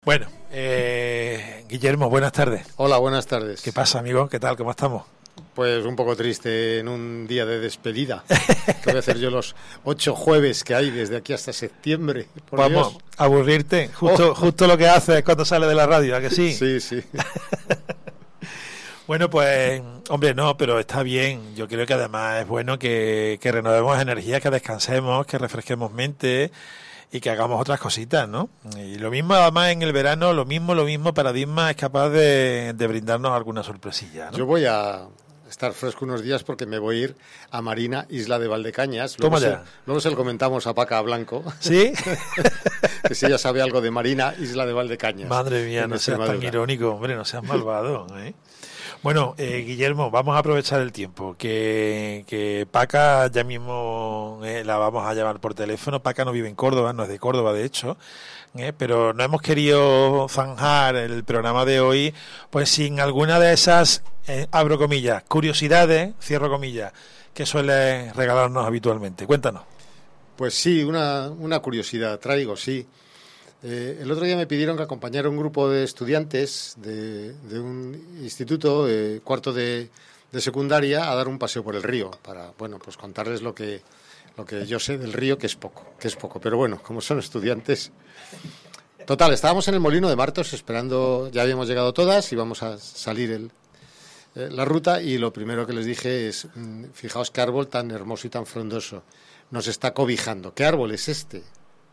Bueno, Guillermo, buenas tardes. Hola, buenas tardes. ¿Qué pasa, amigo? ¿Qué tal? ¿Cómo estamos? Pues un poco triste en un día de despedida. ¿Qué voy a hacer yo los 8 jueves que hay desde aquí hasta septiembre? Vamos a aburrirte. Justo lo que haces cuando sales de la radio, ¿a que sí? Sí. Bueno, pues, hombre, no, pero está bien. Yo creo que además es bueno que renovemos energías, que descansemos, que refresquemos mente y que hagamos otras cositas, ¿no? Y lo mismo además en el verano, lo mismo, Paradigma es capaz de brindarnos alguna sorpresilla, ¿no? Yo voy a estar fresco unos días porque me voy a ir a Marina, Isla de Valdecañas. Luego se lo comentamos a Paca Blanco. ¿Sí? Que si ella sabe algo de Marina, Isla de Valdecañas. Madre mía, no seas tan irónico, hombre, no seas malvado, ¿eh? Bueno, Guillermo, vamos a aprovechar el tiempo, que Paca ya mismo la vamos a llamar por teléfono. Paca no vive en Córdoba, no es de Córdoba, de hecho, pero no hemos querido zanjar el programa de hoy pues sin alguna de esas, abro comillas, curiosidades, cierro comillas, que suele regalarnos habitualmente. Cuéntanos. Pues sí, una curiosidad traigo, sí. El otro día me pidieron que acompañara un grupo de estudiantes de un instituto, cuarto de secundaria, a dar un paseo por el río, para, bueno, pues contarles lo que yo sé del río, que es poco, pero bueno, como son estudiantes. Total, estábamos en el Molino de Martos esperando, ya habíamos llegado todas, íbamos a salir la ruta, y lo primero que les dije es, fijaos qué árbol tan hermoso y tan frondoso, nos está cobijando. ¿Qué árbol es este?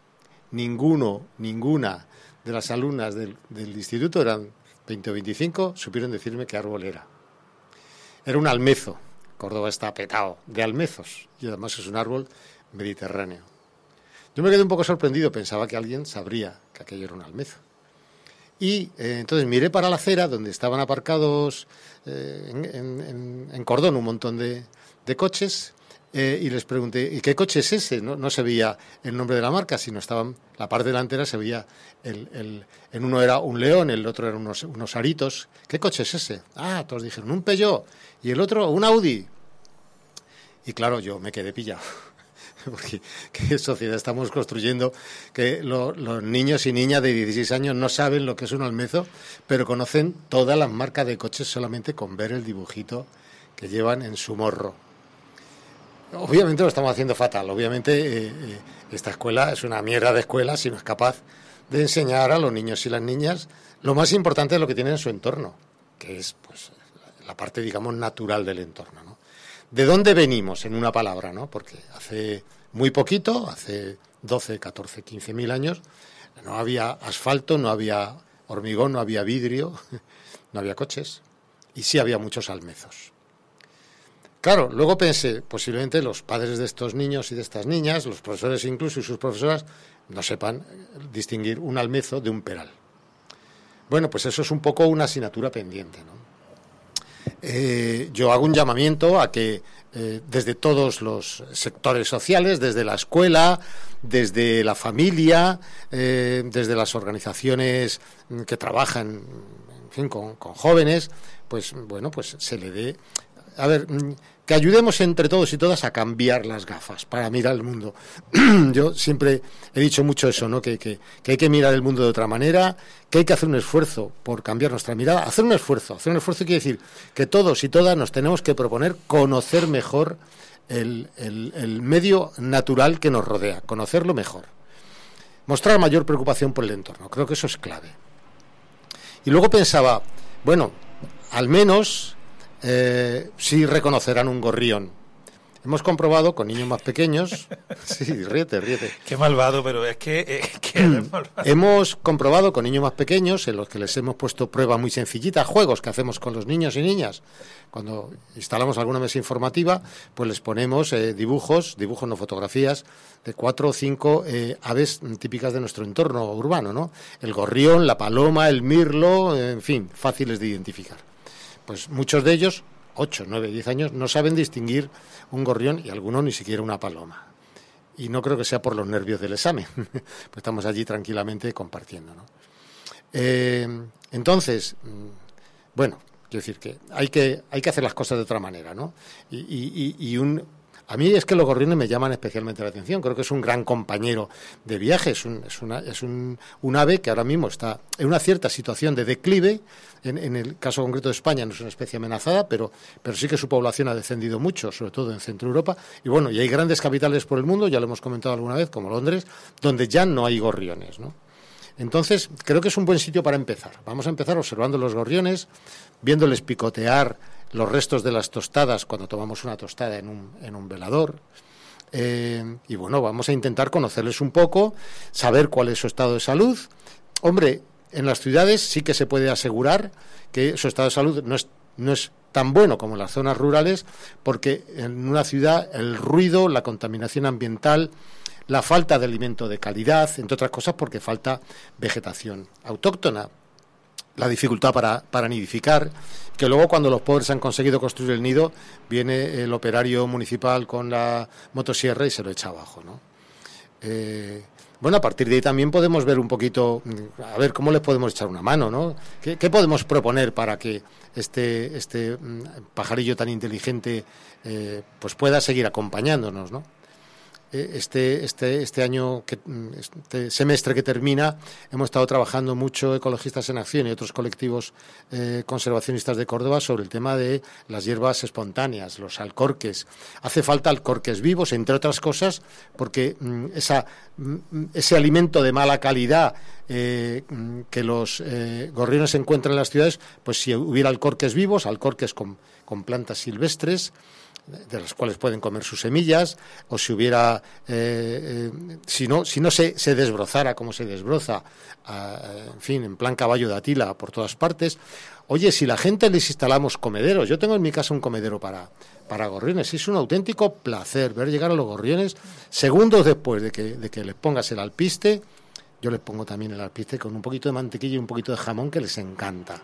Ninguna de las alumnas del instituto, eran 20 o 25, supieron decirme qué árbol era. Era un almezo. Córdoba está petado de almezos y además es un árbol mediterráneo. Yo me quedé un poco sorprendido, pensaba que alguien sabría que aquello era un almezo. Y entonces miré para la acera donde estaban aparcados en cordón un montón de coches. Y les pregunté, ¿y qué coche es ese? No se veía el nombre de la marca, sino estaban, la parte delantera se veía, en uno era un León, el otro eran unos aritos. ¿Qué coche es ese? Ah, todos dijeron, un Peugeot, y el otro, un Audi. Y claro, yo me quedé pillado, porque qué sociedad estamos construyendo, que los niños y niñas de 16 años no saben lo que es un almezo, pero conocen todas las marcas de coches solamente con ver el dibujito que llevan en su morro. Obviamente lo estamos haciendo fatal. Obviamente esta escuela es una mierda de escuela si no es capaz de enseñar a los niños y las niñas lo más importante de lo que tienen en su entorno, que es pues la parte, digamos, natural del entorno, ¿no? ¿De dónde venimos, en una palabra, ¿no? Porque hace muy poquito, hace 12, 14, 15.000 años, no había asfalto, no había hormigón, no había vidrio, no había coches, y sí había muchos almezos. Claro, luego pensé, posiblemente los padres de estos niños y de estas niñas, los profesores incluso y sus profesoras, no sepan distinguir un almezo de un peral. Bueno, pues eso es un poco una asignatura pendiente, ¿no? Yo hago un llamamiento a que desde todos los sectores sociales, desde la escuela, desde la familia, desde las organizaciones que trabajan, en fin, con jóvenes, pues bueno, pues se le dé... A ver, que ayudemos entre todos y todas a cambiar las gafas para mirar el mundo. Yo siempre he dicho mucho eso, ¿no? Que hay que mirar el mundo de otra manera, que hay que hacer un esfuerzo por cambiar nuestra mirada. Hacer un esfuerzo quiere decir que todos y todas nos tenemos que proponer conocer mejor el medio natural que nos rodea, conocerlo mejor. Mostrar mayor preocupación por el entorno, creo que eso es clave. Y luego pensaba, bueno, al menos... sí reconocerán un gorrión. Hemos comprobado con niños más pequeños. Sí, ríete. Qué malvado, pero es que malvado. Hemos comprobado con niños más pequeños, en los que les hemos puesto pruebas muy sencillitas, juegos que hacemos con los niños y niñas. Cuando instalamos alguna mesa informativa, pues les ponemos dibujos, no fotografías, de 4 o 5 aves típicas de nuestro entorno urbano, ¿no? El gorrión, la paloma, el mirlo, en fin, fáciles de identificar. Pues muchos de ellos, 8, 9, 10 años, no saben distinguir un gorrión y algunos ni siquiera una paloma. Y no creo que sea por los nervios del examen, pues estamos allí tranquilamente compartiendo, ¿no? Entonces, bueno, quiero decir que hay que hacer las cosas de otra manera, ¿no? Y A mí es que los gorriones me llaman especialmente la atención. Creo que es un gran compañero de viaje. Es un ave que ahora mismo está en una cierta situación de declive. En el caso concreto de España no es una especie amenazada, pero sí que su población ha descendido mucho, sobre todo en Centro Europa. Y bueno, y hay grandes capitales por el mundo, ya lo hemos comentado alguna vez, como Londres, donde ya no hay gorriones, ¿no? Entonces, creo que es un buen sitio para empezar. Vamos a empezar observando los gorriones, viéndoles picotear los restos de las tostadas cuando tomamos una tostada en un velador. Y bueno, vamos a intentar conocerles un poco, saber cuál es su estado de salud. Hombre, en las ciudades sí que se puede asegurar que su estado de salud no es tan bueno como en las zonas rurales, porque en una ciudad el ruido, la contaminación ambiental, la falta de alimento de calidad, entre otras cosas porque falta vegetación autóctona, la dificultad para nidificar, que luego cuando los pobres han conseguido construir el nido, viene el operario municipal con la motosierra y se lo echa abajo, ¿no? Bueno, a partir de ahí también podemos ver un poquito, a ver cómo les podemos echar una mano, ¿no? ¿Qué podemos proponer para que este pajarillo tan inteligente pues pueda seguir acompañándonos, ¿no? Este año, este semestre que termina, hemos estado trabajando mucho Ecologistas en Acción y otros colectivos conservacionistas de Córdoba sobre el tema de las hierbas espontáneas, los alcorques. Hace falta alcorques vivos, entre otras cosas, porque ese alimento de mala calidad que los gorriones encuentran en las ciudades, pues si hubiera alcorques vivos, alcorques con plantas silvestres, de las cuales pueden comer sus semillas, o si hubiera, si no se desbrozara como se desbroza, en fin, en plan caballo de Atila por todas partes. Oye, si la gente les instalamos comederos, yo tengo en mi casa un comedero para gorriones, es un auténtico placer ver llegar a los gorriones segundos después de que les pongas el alpiste. Yo les pongo también el alpiste con un poquito de mantequilla y un poquito de jamón, que les encanta.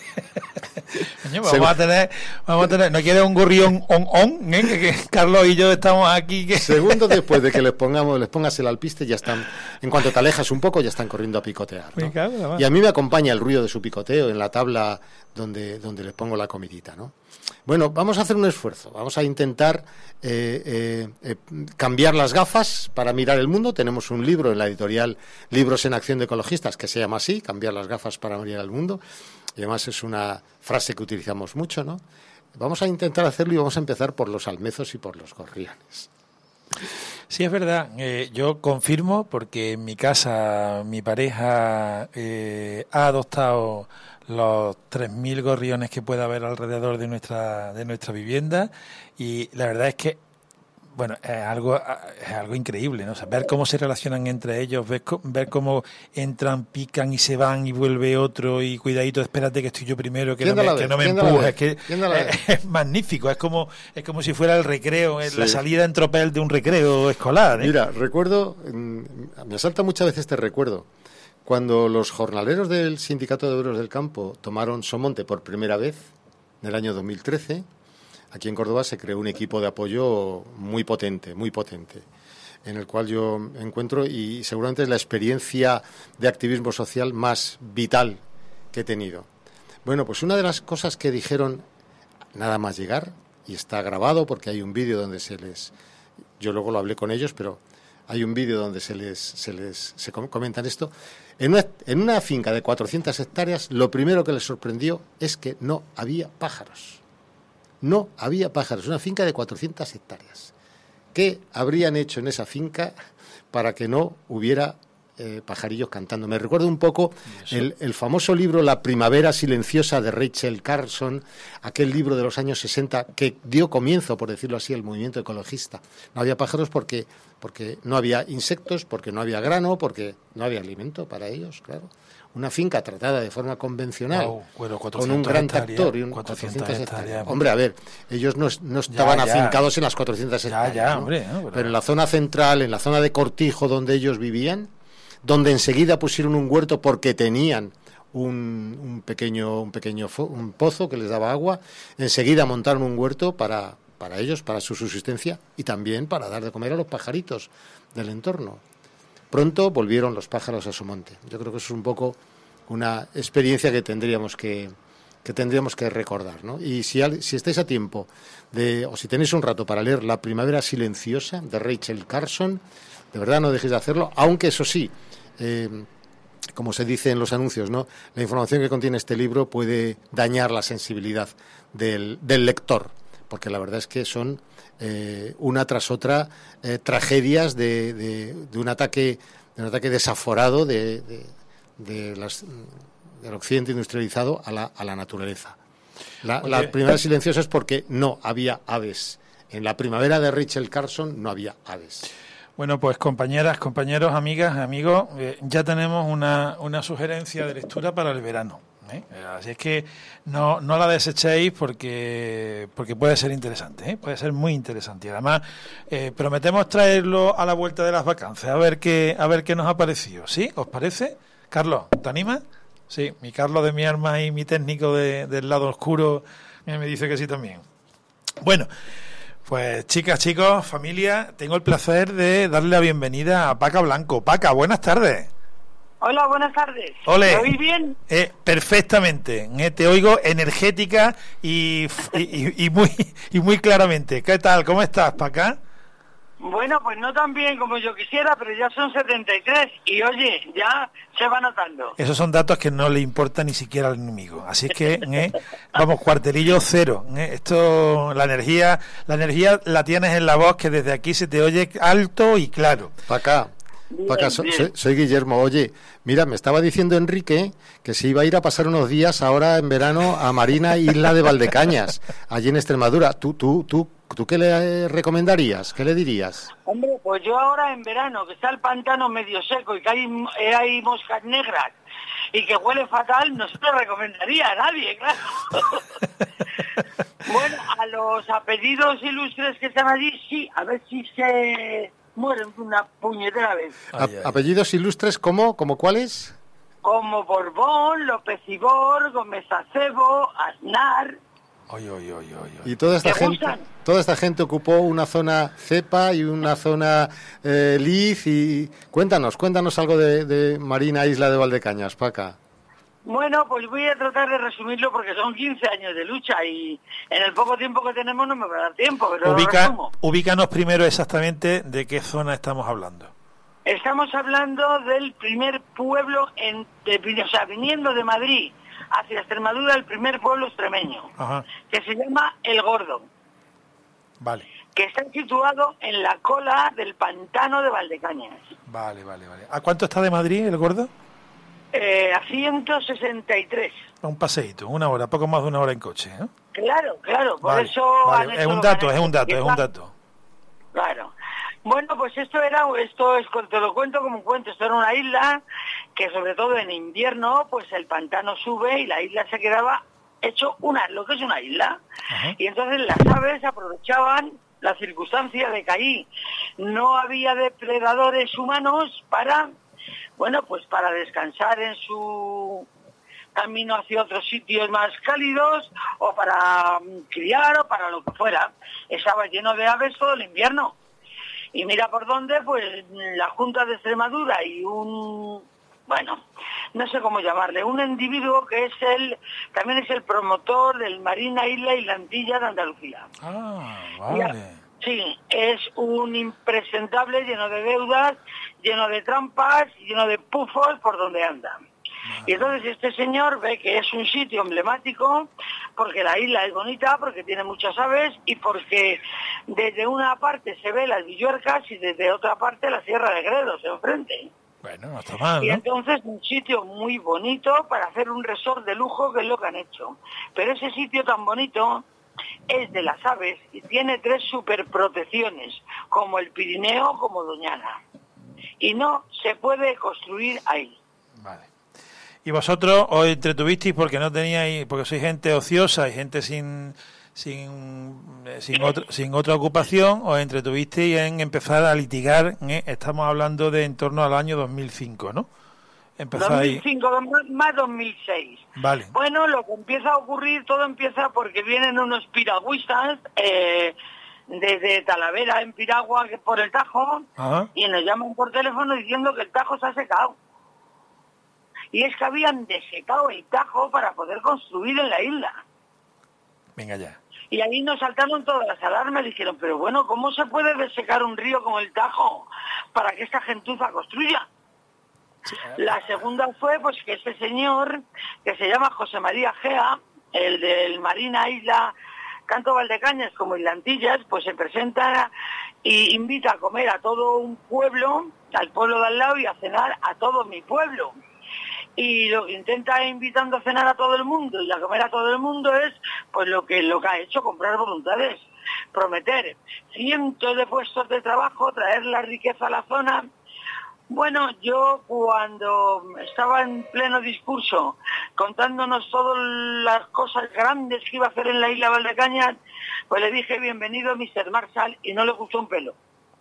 Vamos a tener, ¿no quieres un gorrión que Carlos y yo estamos aquí? Segundos después de que les pongas el alpiste, ya están, en cuanto te alejas un poco, ya están corriendo a picotear, ¿no? Y a mí me acompaña el ruido de su picoteo en la tabla donde les pongo la comidita, ¿no? Bueno, vamos a hacer un esfuerzo, vamos a intentar cambiar las gafas para mirar el mundo. Tenemos un libro en la editorial Libros en Acción de Ecologistas que se llama así, Cambiar las gafas para mirar el mundo, y además es una frase que utilizamos mucho, ¿no? Vamos a intentar hacerlo y vamos a empezar por los almezos y por los gorriones. Sí, es verdad. Yo confirmo, porque en mi casa mi pareja ha adoptado los 3.000 gorriones que pueda haber alrededor de nuestra vivienda, y la verdad es que, bueno, es algo increíble, ¿no? O sea, ver cómo se relacionan entre ellos, ver cómo entran, pican y se van y vuelve otro, y cuidadito, espérate que estoy yo primero, que no me empujes, que es magnífico, es como si fuera el recreo, sí, la salida en tropel de un recreo escolar, ¿eh? Mira, recuerdo, me asalta muchas veces este recuerdo, cuando los jornaleros del Sindicato de Obreros del Campo tomaron Somonte por primera vez, en el año 2013, aquí en Córdoba se creó un equipo de apoyo muy potente, en el cual yo me encuentro, y seguramente es la experiencia de activismo social más vital que he tenido. Bueno, pues una de las cosas que dijeron nada más llegar, y está grabado porque hay un vídeo donde yo luego lo hablé con ellos, pero hay un vídeo donde se comentan esto. En una finca de 400 hectáreas, lo primero que les sorprendió es que no había pájaros. No había pájaros, una finca de 400 hectáreas. ¿Qué habrían hecho en esa finca para que no hubiera pajarillos cantando? Me recuerda un poco el famoso libro La primavera silenciosa de Rachel Carson, aquel libro de los años 60 que dio comienzo, por decirlo así, al movimiento ecologista. No había pájaros porque no había insectos, porque no había grano, porque no había alimento para ellos, claro. Una finca tratada de forma convencional, con un gran tractor y 400 hectáreas. Hombre, a ver, ellos no estaban afincados en las 400 hectáreas, ¿no? Hombre, ¿no? Pero en la zona central, en la zona de Cortijo donde ellos vivían, donde enseguida pusieron un huerto porque tenían un pequeño pozo que les daba agua, enseguida montaron un huerto para ellos, para su subsistencia, y también para dar de comer a los pajaritos del entorno. Pronto volvieron los pájaros a Somonte. Yo creo que eso es un poco una experiencia que tendríamos que que tendríamos que recordar, ¿no? Y si estáis a tiempo o si tenéis un rato para leer La primavera silenciosa de Rachel Carson, de verdad no dejéis de hacerlo, aunque eso sí, como se dice en los anuncios, ¿no? La información que contiene este libro puede dañar la sensibilidad del lector, porque la verdad es que son una tras otra tragedias de un ataque desaforado del occidente industrializado a la naturaleza. La primavera silenciosa es porque no había aves. En La primavera de Rachel Carson no había aves. Bueno, pues compañeras, compañeros, amigas, amigos, ya tenemos una sugerencia de lectura para el verano. Así es que no la desechéis porque puede ser interesante, puede ser muy interesante. Y además prometemos traerlo a la vuelta de las vacaciones, a ver qué nos ha parecido. ¿Sí? ¿Os parece? Carlos, ¿te animas? Sí, mi Carlos de mi arma y mi técnico del lado oscuro me dice que sí también. Bueno, pues chicas, chicos, familia, tengo el placer de darle la bienvenida a Paca Blanco. Paca, buenas tardes. Hola, buenas tardes. Ole. ¿Me oís bien? Perfectamente. Te oigo energética y muy claramente. ¿Qué tal? ¿Cómo estás, Paca? Bueno, pues no tan bien como yo quisiera, pero ya son 73 y oye, ya se va notando. Esos son datos que no le importan ni siquiera al enemigo. Así es que, vamos, cuartelillo cero. Esto, la energía la tienes en la voz, que desde aquí se te oye alto y claro. Paca, soy Guillermo. Oye, mira, me estaba diciendo Enrique que se iba a ir a pasar unos días ahora en verano a Marina Isla de Valdecañas, allí en Extremadura. ¿Tú qué le recomendarías? ¿Qué le dirías? Hombre, pues yo ahora en verano, que está el pantano medio seco y que hay moscas negras y que huele fatal, no se lo recomendaría a nadie, claro. Bueno, a los apellidos ilustres que están allí, sí, a ver si se mueren una puñetera vez. ¿Apellidos ilustres como cuáles? Como Borbón, López Ibor, Gómez Acebo, Aznar. Y toda esta gente ocupó una zona cepa y una zona liz. Y cuéntanos algo de Marina Isla de Valdecañas, Paca. Bueno, pues voy a tratar de resumirlo porque son 15 años de lucha y en el poco tiempo que tenemos no me va a dar tiempo, pero ubícanos primero exactamente de qué zona estamos hablando. Estamos hablando del primer pueblo, viniendo de Madrid hacia Extremadura, el primer pueblo extremeño, que se llama El Gordo. Vale. Que está situado en la cola del pantano de Valdecañas. Vale. ¿A cuánto está de Madrid El Gordo? A 163. Un paseíto, una hora, poco más de una hora en coche, ¿eh? Claro, por eso... Vale. Es un dato. Claro. Bueno, pues esto es, te lo cuento como un cuento, esto era una isla que sobre todo en invierno, pues el pantano sube y la isla se quedaba hecho lo que es una isla. Ajá. Y entonces las aves aprovechaban la circunstancia de que ahí no había depredadores humanos para descansar en su camino hacia otros sitios más cálidos o para criar o para lo que fuera. Estaba lleno de aves todo el invierno. Y mira por dónde, pues la Junta de Extremadura y no sé cómo llamarle, un individuo que también es el promotor del Marina Isla y la Antilla de Andalucía. Vale. Sí, es un impresentable lleno de deudas, lleno de trampas, lleno de pufos por donde anda. Y entonces este señor ve que es un sitio emblemático porque la isla es bonita, porque tiene muchas aves y porque desde una parte se ve las Villuercas y desde otra parte la Sierra de Gredos enfrente. Bueno, no está mal, ¿no? Y entonces un sitio muy bonito para hacer un resort de lujo, que es lo que han hecho. Pero ese sitio tan bonito es de las aves y tiene 3 superprotecciones, como el Pirineo, como Doñana. Y no se puede construir ahí. Vale. Y vosotros os entretuvisteis porque porque sois gente ociosa y gente sin otra ocupación, os entretuvisteis en empezar a litigar. Estamos hablando de en torno al año 2005, ¿no? 2005 más 2006. Vale. Bueno, lo que empieza a ocurrir, todo empieza porque vienen unos piragüistas desde Talavera en Piragua por el Tajo. Ajá. Y nos llaman por teléfono diciendo que el Tajo se ha secado. y es que habían desecado el Tajo para poder construir en la isla. Venga ya. Y ahí nos saltaron todas las alarmas y dijeron, pero bueno, ¿cómo se puede desecar un río como el Tajo para que esta gentuza construya? La segunda fue pues que este señor, que se llama José María Gea, el del Marina Isla, tanto Valdecañas como Islantillas, pues se presenta y invita a comer a todo un pueblo, al pueblo de al lado, y a cenar a todo mi pueblo. Y lo que intenta invitando a cenar a todo el mundo y a comer a todo el mundo es pues lo que ha hecho, comprar voluntades, prometer cientos de puestos de trabajo, traer la riqueza a la zona. Bueno, yo cuando estaba en pleno discurso contándonos todas las cosas grandes que iba a hacer en la isla Valdecañas, pues le dije bienvenido Mr. Marshall y no le gustó un pelo.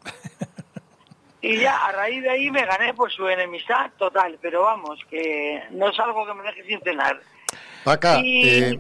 Y ya a raíz de ahí me gané pues su enemistad total, pero vamos, que no es algo que me deje sin cenar. Paca, sí,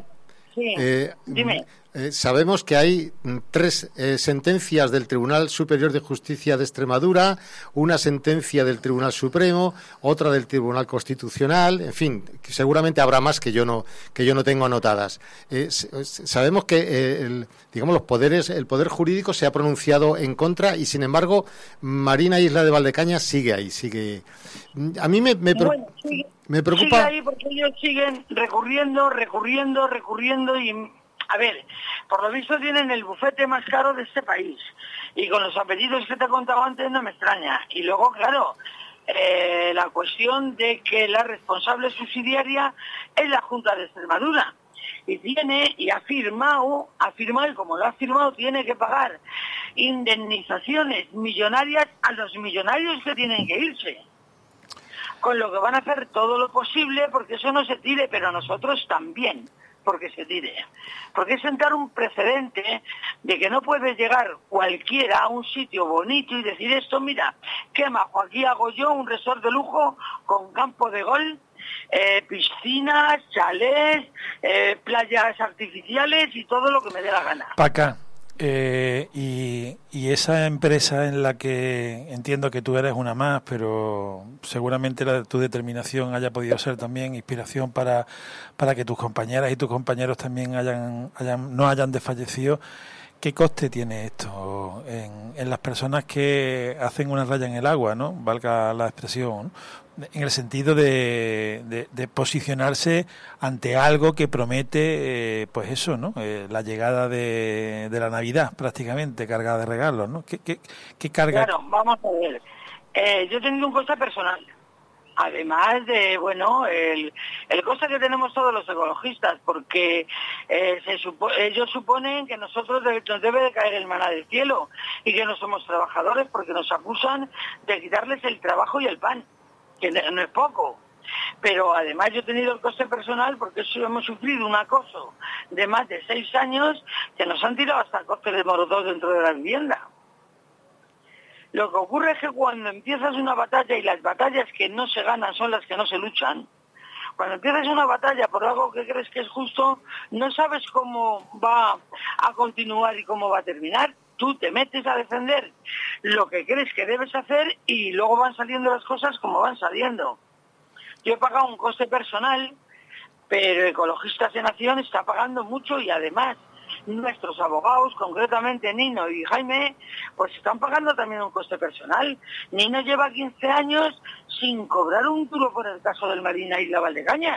dime. Sabemos que hay 3 sentencias del Tribunal Superior de Justicia de Extremadura, una sentencia del Tribunal Supremo, otra del Tribunal Constitucional, en fin, que seguramente habrá más que yo no tengo anotadas. Sabemos que el poder jurídico se ha pronunciado en contra y, sin embargo, Marina Isla de Valdecañas sigue ahí, sigue. A mí me preocupa. Sigue ahí porque ellos siguen recurriendo y a ver, por lo visto tienen el bufete más caro de este país. Y con los apellidos que te he contado antes no me extraña. Y luego, claro, la cuestión de que la responsable subsidiaria es la Junta de Extremadura. Y ha firmado, y como lo ha firmado, tiene que pagar indemnizaciones millonarias a los millonarios que tienen que irse. Con lo que van a hacer todo lo posible porque eso no se tire, pero nosotros también. Porque se tire. Porque es sentar un precedente de que no puede llegar cualquiera a un sitio bonito y decir esto, mira, qué majo, aquí hago yo un resort de lujo con campo de golf, piscinas, chalés, playas artificiales y todo lo que me dé la gana. Paca, y esa empresa en la que entiendo que tú eres una más, pero seguramente tu determinación haya podido ser también inspiración para que tus compañeras y tus compañeros también no hayan desfallecido. ¿Qué coste tiene esto en las personas que hacen una raya en el agua, ¿no? Valga la expresión, ¿no? En el sentido de posicionarse ante algo que promete, pues eso, ¿no? La llegada de la Navidad, prácticamente, cargada de regalos, ¿no? ¿Qué carga? Claro, vamos a ver. Yo he tenido un coste personal. Además de, bueno, el coste que tenemos todos los ecologistas, porque ellos suponen que nosotros nos debe de caer el maná del cielo y que no somos trabajadores porque nos acusan de quitarles el trabajo y el pan, que no es poco. Pero además yo he tenido el coste personal porque hemos sufrido un acoso de más de 6 años que nos han tirado hasta costes de molotov dentro de la vivienda. Lo que ocurre es que cuando empiezas una batalla, y las batallas que no se ganan son las que no se luchan, cuando empiezas una batalla por algo que crees que es justo, no sabes cómo va a continuar y cómo va a terminar. Tú te metes a defender lo que crees que debes hacer y luego van saliendo las cosas como van saliendo. Yo he pagado un coste personal, pero Ecologistas de Nación está pagando mucho y además nuestros abogados, concretamente Nino y Jaime, pues están pagando también un coste personal. Nino lleva 15 años sin cobrar un duro por el caso del Marina Isla Valdecañas.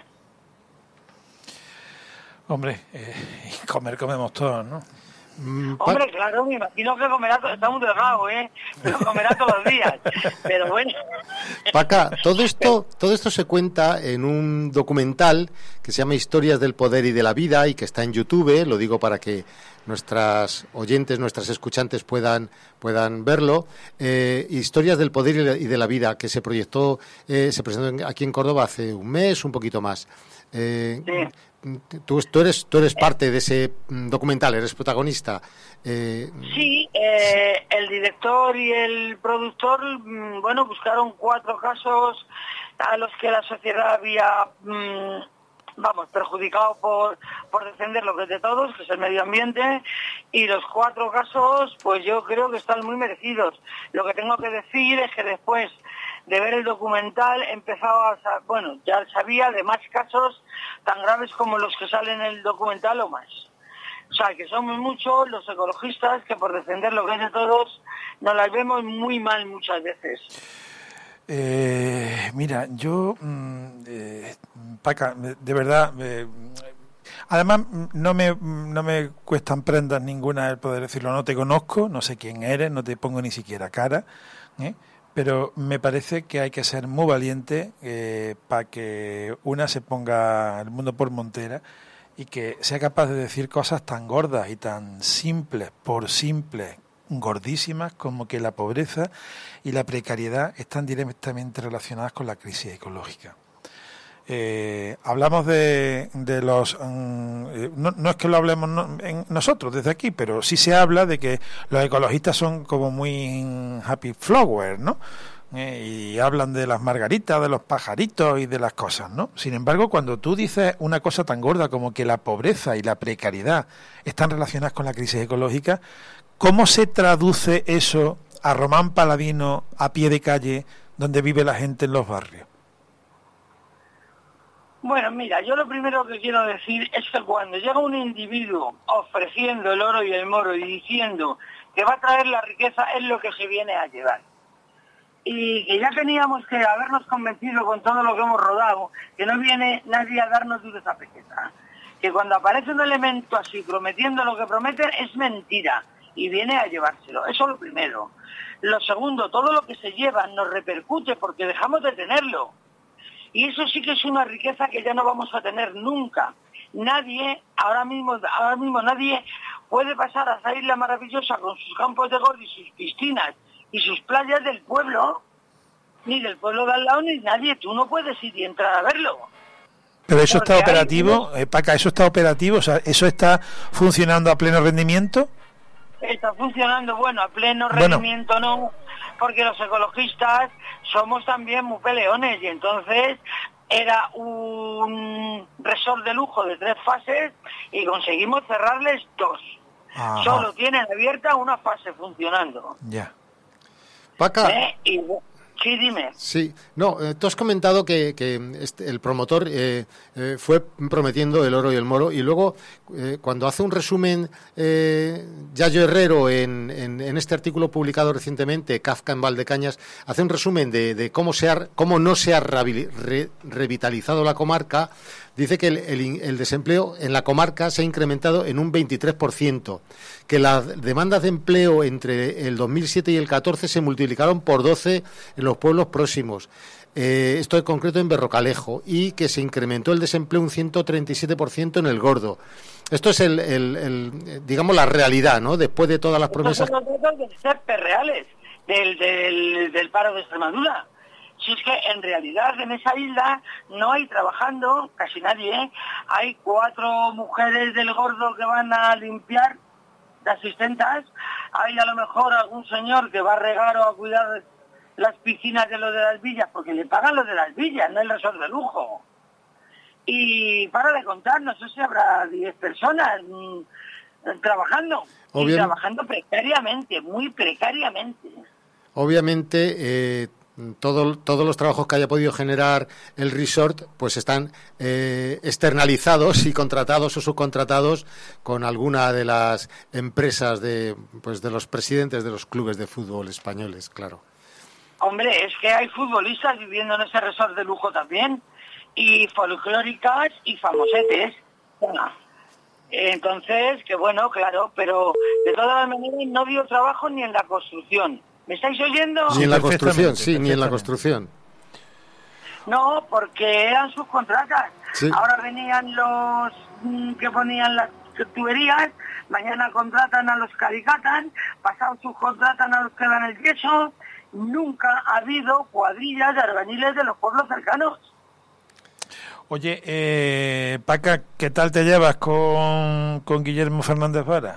Hombre, comemos todos, ¿no? Hombre, claro, me imagino que comerá, está muy delgado, pero comerá todos los días. Pero bueno. Paca, todo esto se cuenta en un documental que se llama Historias del Poder y de la Vida y que está en YouTube, lo digo para que nuestras oyentes, nuestras escuchantes puedan verlo. Historias del Poder y de la Vida, que se presentó aquí en Córdoba hace un mes, un poquito más. Sí. Tú eres parte de ese documental, eres protagonista. Sí, el director y el productor, buscaron 4 casos a los que la sociedad había perjudicado por defender lo que es de todos, que es el medio ambiente, y los 4 casos, pues yo creo que están muy merecidos. Lo que tengo que decir es que después de ver el documental empezaba ya sabía de más casos tan graves como los que salen en el documental o más. O sea, que somos muchos los ecologistas que por defender lo que es de todos nos las vemos muy mal muchas veces. Mira, yo, Paca, de verdad, además no me cuestan prendas ninguna el poder decirlo. No te conozco, no sé quién eres, no te pongo ni siquiera cara, pero me parece que hay que ser muy valiente para que una se ponga el mundo por montera y que sea capaz de decir cosas tan gordas y tan simples, gordísimas, como que la pobreza y la precariedad están directamente relacionadas con la crisis ecológica. Hablamos de los... no es que lo hablemos nosotros desde aquí, pero sí se habla de que los ecologistas son como muy happy flower, ¿no? Y hablan de las margaritas, de los pajaritos y de las cosas, ¿no? Sin embargo, cuando tú dices una cosa tan gorda como que la pobreza y la precariedad están relacionadas con la crisis ecológica, ¿cómo se traduce eso a Román Paladino, a pie de calle, donde vive la gente en los barrios? Bueno, mira, yo lo primero que quiero decir es que cuando llega un individuo ofreciendo el oro y el moro y diciendo que va a traer la riqueza, es lo que se viene a llevar. Y que ya teníamos que habernos convencido con todo lo que hemos rodado, que no viene nadie a darnos de esa peseta. Que cuando aparece un elemento así prometiendo lo que prometen es mentira y viene a llevárselo. Eso es lo primero. Lo segundo, todo lo que se lleva nos repercute porque dejamos de tenerlo. Y eso sí que es una riqueza que ya no vamos a tener nunca. Nadie, ahora mismo nadie puede pasar a esa isla maravillosa con sus campos de golf y sus piscinas y sus playas del pueblo, ni del pueblo de al lado, ni nadie. Tú no puedes ir y entrar a verlo. Pero eso está operativo, Paca, eso está operativo, o sea, eso está funcionando a pleno rendimiento. Está funcionando, a pleno rendimiento no, porque los ecologistas somos también muy peleones y entonces era un resort de lujo de 3 fases y conseguimos cerrarles 2. Ajá. Solo tienen abierta una fase funcionando. Ya. Paca. Sí, dime. Sí, no, tú has comentado que el promotor fue prometiendo el oro y el moro y luego cuando hace un resumen Yayo Herrero en este artículo publicado recientemente, Kafka en Valdecañas, hace un resumen de cómo no se ha revitalizado la comarca. Dice que el desempleo en la comarca se ha incrementado en un 23%, que las demandas de empleo entre el 2007 y el 14 se multiplicaron por 12 en los pueblos próximos. Esto en concreto en Berrocalejo, y que se incrementó el desempleo un 137% en el Gordo. Esto es digamos la realidad, ¿no? Después de todas las promesas. Estos son los datos de CEPE reales del paro de Extremadura. Si es que en realidad en esa isla no hay trabajando casi nadie, hay 4 mujeres del Gordo que van a limpiar de asistentas, hay a lo mejor algún señor que va a regar o a cuidar las piscinas de los de las villas, porque le pagan los de las villas, no el resort de lujo. Y para de contar, no sé si habrá 10 personas trabajando, y trabajando precariamente, muy precariamente. Obviamente, todos los trabajos que haya podido generar el resort pues están externalizados y contratados o subcontratados con alguna de las empresas de los presidentes de los clubes de fútbol españoles, claro. Hombre, es que hay futbolistas viviendo en ese resort de lujo también, y folclóricas y famosetes. Entonces, que bueno, claro, pero de todas maneras no dio trabajo ni en la construcción. ¿Me estáis oyendo? Ni en la construcción, sí, ni en la construcción. No, porque eran subcontratas. Sí. Ahora venían los que ponían las tuberías, mañana contratan a los que alicatan, pasado subcontratan a los que dan el yeso. Nunca ha habido cuadrillas de albañiles de los pueblos cercanos. Oye, Paca, ¿qué tal te llevas con Guillermo Fernández Vara?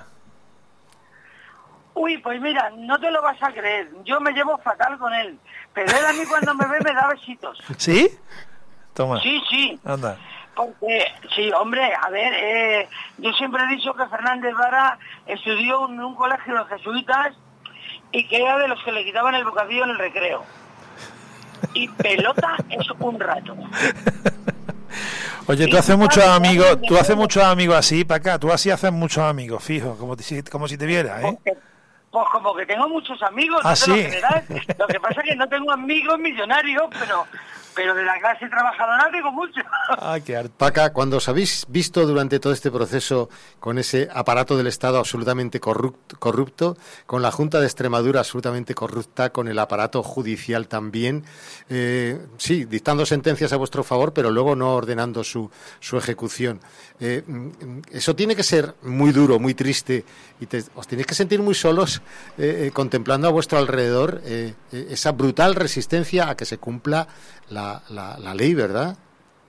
Uy, pues mira, no te lo vas a creer. Yo me llevo fatal con él. Pero él a mí cuando me ve me da besitos. ¿Sí? Toma. Sí. Anda. Porque, sí, hombre, a ver, yo siempre he dicho que Fernández Vara estudió en un colegio de jesuitas y que era de los que le quitaban el bocadillo en el recreo. Y pelota es un rato. Oye, tú haces muchos amigos así, para acá, tú así haces muchos amigos, fijo, como si te vieras, ¿eh? Pues como que tengo muchos amigos, ¿Ah, sí? Lo que pasa es que no tengo amigos millonarios, pero de la clase trabajadora tengo muchos. Ah, qué harto. Paca, cuando os habéis visto durante todo este proceso con ese aparato del Estado absolutamente corrupto, con la Junta de Extremadura absolutamente corrupta, con el aparato judicial también, sí, dictando sentencias a vuestro favor, pero luego no ordenando su ejecución. Eso tiene que ser muy duro, muy triste, y os tenéis que sentir muy solos contemplando a vuestro alrededor esa brutal resistencia a que se cumpla la ley, ¿verdad?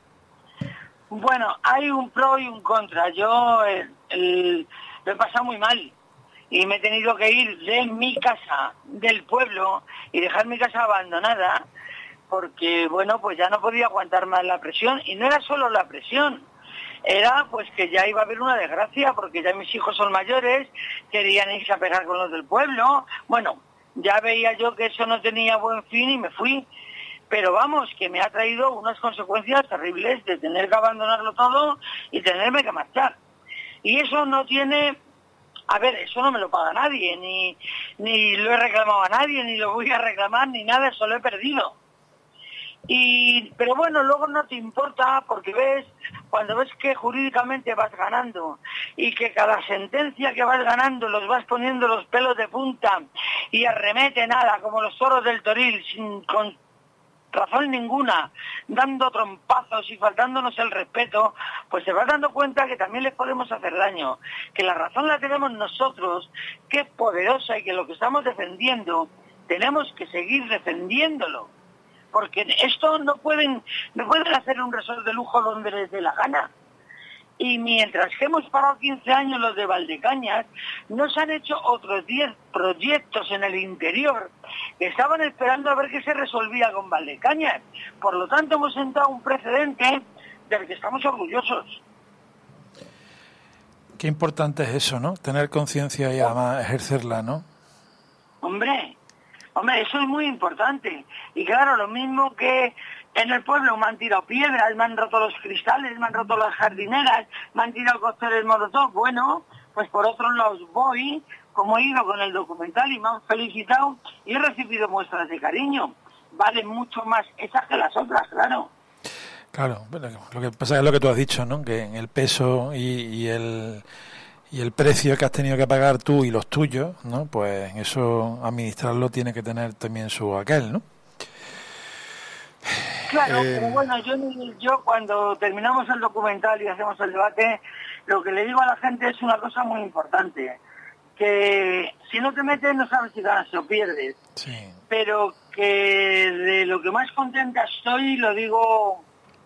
Bueno, hay un pro y un contra. Yo lo he pasado muy mal y me he tenido que ir de mi casa, del pueblo, y dejar mi casa abandonada porque, bueno, pues ya no podía aguantar más la presión. Y no era solo la presión, era pues que ya iba a haber una desgracia porque ya mis hijos son mayores, querían irse a pegar con los del pueblo. Bueno, ya veía yo que eso no tenía buen fin y me fui. Pero vamos, que me ha traído unas consecuencias terribles de tener que abandonarlo todo y tenerme que marchar. Y eso no tiene... A ver, eso no me lo paga nadie, ni lo he reclamado a nadie, ni lo voy a reclamar, ni nada, eso lo he perdido. Pero bueno, luego no te importa porque cuando ves que jurídicamente vas ganando y que cada sentencia que vas ganando los vas poniendo los pelos de punta y arremete nada, como los toros del Toril, con razón ninguna, dando trompazos y faltándonos el respeto, pues te vas dando cuenta que también les podemos hacer daño, que la razón la tenemos nosotros, que es poderosa y que lo que estamos defendiendo tenemos que seguir defendiéndolo, porque esto no pueden hacer un resort de lujo donde les dé la gana. Y mientras que hemos parado 15 años los de Valdecañas, nos han hecho otros 10 proyectos en el interior que estaban esperando a ver qué se resolvía con Valdecañas. Por lo tanto, hemos sentado un precedente del que estamos orgullosos. Qué importante es eso, ¿no? Tener conciencia y además ejercerla, ¿no? Hombre, eso es muy importante. Y claro, lo mismo que en el pueblo me han tirado piedras, me han roto los cristales, me han roto las jardineras, me han tirado cócteles molotov. Bueno, pues por otros lados voy, como he ido con el documental y me han felicitado y he recibido muestras de cariño. Valen mucho más esas que las otras, claro. Claro, lo que pasa es lo que tú has dicho, ¿no? Que el peso y el precio que has tenido que pagar tú y los tuyos, ¿no? Pues eso administrarlo tiene que tener también su aquel, ¿no? Claro, pero bueno, yo cuando terminamos el documental y hacemos el debate, lo que le digo a la gente es una cosa muy importante, que si no te metes no sabes si ganas o pierdes, sí. Pero que de lo que más contenta estoy, lo digo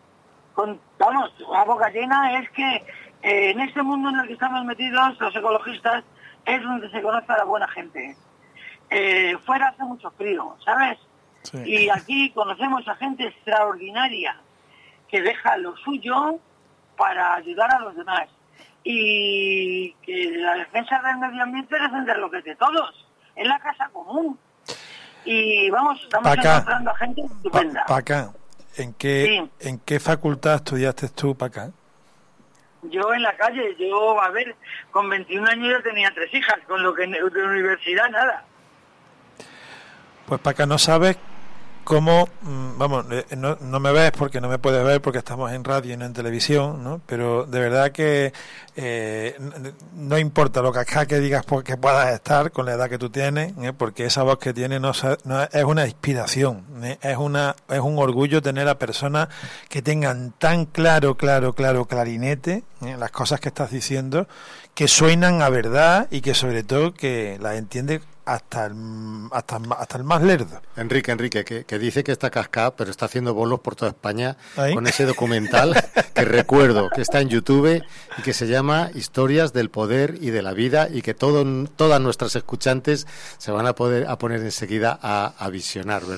a boca llena, es que en este mundo en el que estamos metidos, los ecologistas, es donde se conoce a la buena gente. Fuera hace mucho frío, ¿sabes? Sí. Y aquí conocemos a gente extraordinaria que deja lo suyo para ayudar a los demás. Y que la defensa del medio ambiente es defender lo que es de todos. Es la casa común. Y vamos, estamos encontrando a gente estupenda. Paca, ¿en qué facultad estudiaste tú, Paca? Yo en la calle, con 21 años yo tenía 3 hijas, con lo que de universidad nada. Pues Paca, no sabes cómo, vamos, no me ves porque no me puedes ver porque estamos en radio y no en televisión, ¿no? Pero de verdad que no importa lo que acá que digas que puedas estar con la edad que tú tienes, porque esa voz que tienes no es una inspiración, es un orgullo tener a personas que tengan tan clarinete, las cosas que estás diciendo, que suenan a verdad y que sobre todo que las entiende hasta el más lerdo. Enrique, que dice que está cascado, pero está haciendo bolos por toda España. ¿Ahí? Con ese documental que recuerdo que está en YouTube y que se llama Historias del Poder y de la Vida, y que todas nuestras escuchantes se van a poner enseguida a visionar, ¿verdad?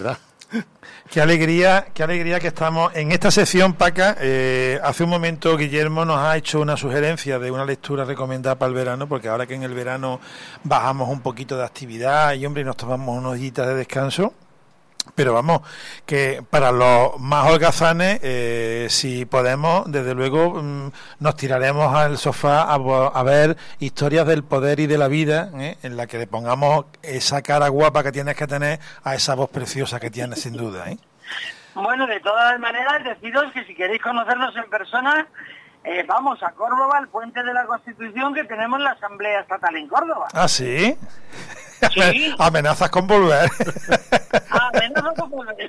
Qué alegría que estamos en esta sección, Paca. Hace un momento Guillermo nos ha hecho una sugerencia de una lectura recomendada para el verano, porque ahora que en el verano bajamos un poquito de actividad y, hombre, nos tomamos unos días de descanso. Pero vamos, que para los más holgazanes, si podemos, desde luego nos tiraremos al sofá a ver historias del poder y de la vida, en la que le pongamos esa cara guapa que tienes que tener a esa voz preciosa que tienes, sin duda. Bueno, de todas maneras, deciros que si queréis conocernos en persona, vamos a Córdoba, al Puente de la Constitución, que tenemos la Asamblea Estatal en Córdoba. ¿Ah, sí? Sí. Amenazas con volver. Amenazas con volver.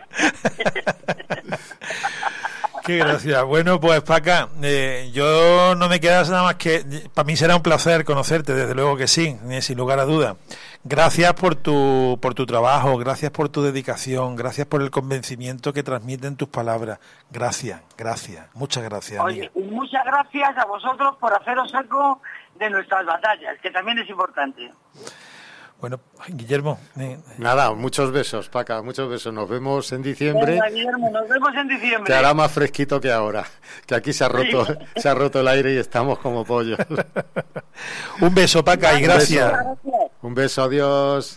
Qué gracia. Bueno, pues Paca, yo no me queda nada más que, para mí será un placer conocerte, desde luego que sí, sin lugar a duda. Gracias por tu trabajo, gracias por tu dedicación, gracias por el convencimiento que transmiten tus palabras. Gracias, muchas gracias. Oye, y muchas gracias a vosotros por haceros eco de nuestras batallas, que también es importante. Bueno, Guillermo. Nada, muchos besos, Paca, muchos besos. Nos vemos en diciembre. Venga, Guillermo, nos vemos en diciembre. Que hará más fresquito que ahora, que aquí se ha roto el aire y estamos como pollos. Un beso, Paca, y gracias. Un beso, adiós.